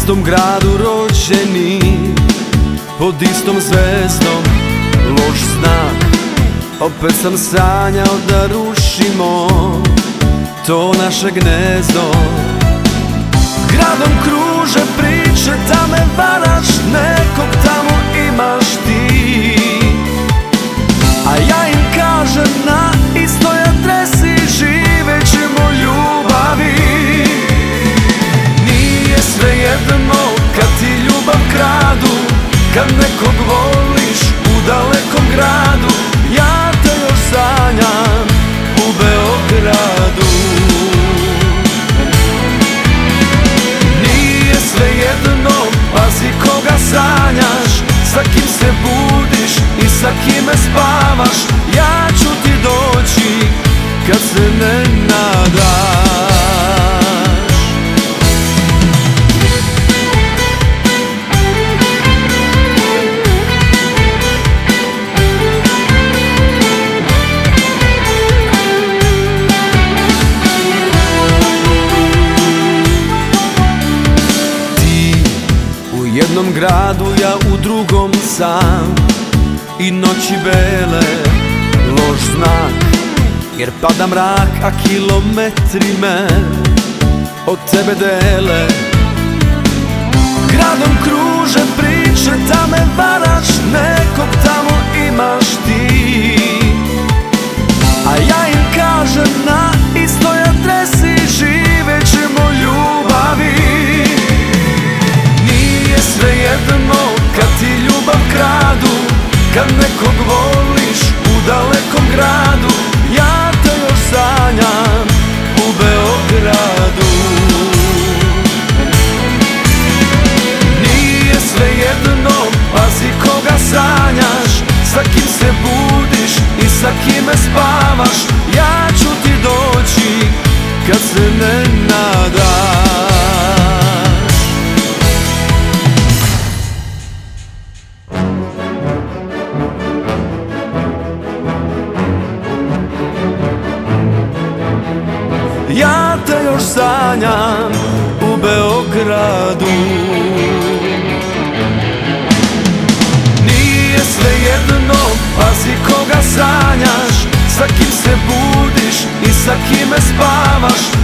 istom gradu rođeni, pod istom zvezdom, loš znak. Opet sam sanjao da rušimo to naše gnezdo. Gradom kruže priče da me varaš, nekog tamo imaš ti, a ja im kažem na istoj adresi živet ćemo ljubavi. Nije svejedno kad ti ljubav kradu, kad nekog voliš u dalekom gradu. Ja te još sanjam u Beogradu. Nije svejedno, pazi koga sanjaš, sa kim se budiš i sa kime spavaš. Ja ću ti doći kad se ne nadaš. U jednom gradu, ja u drugom sam, i noći bele, loš znak. Jer pada mrak, a kilometri me od tebe dele. Gradom kruže priče da me varaš, nekog tamo imaš ti, a ja im kažem na istoj adresi živet ćemo ljubavi. Svejedno kad ti ljubav kradu, kad nekog voliš u dalekom gradu. Ja te još sanjam u Beogradu. Nije svejedno, pazi koga sanjaš, sa kim se budiš i sa kime spavaš. Ja ću ti doći kad se ne nadaš. Ja te još sanjam u Beogradu. Nije svejedno, pazi koga sanjaš, sa kim se budiš i sa kime spavaš.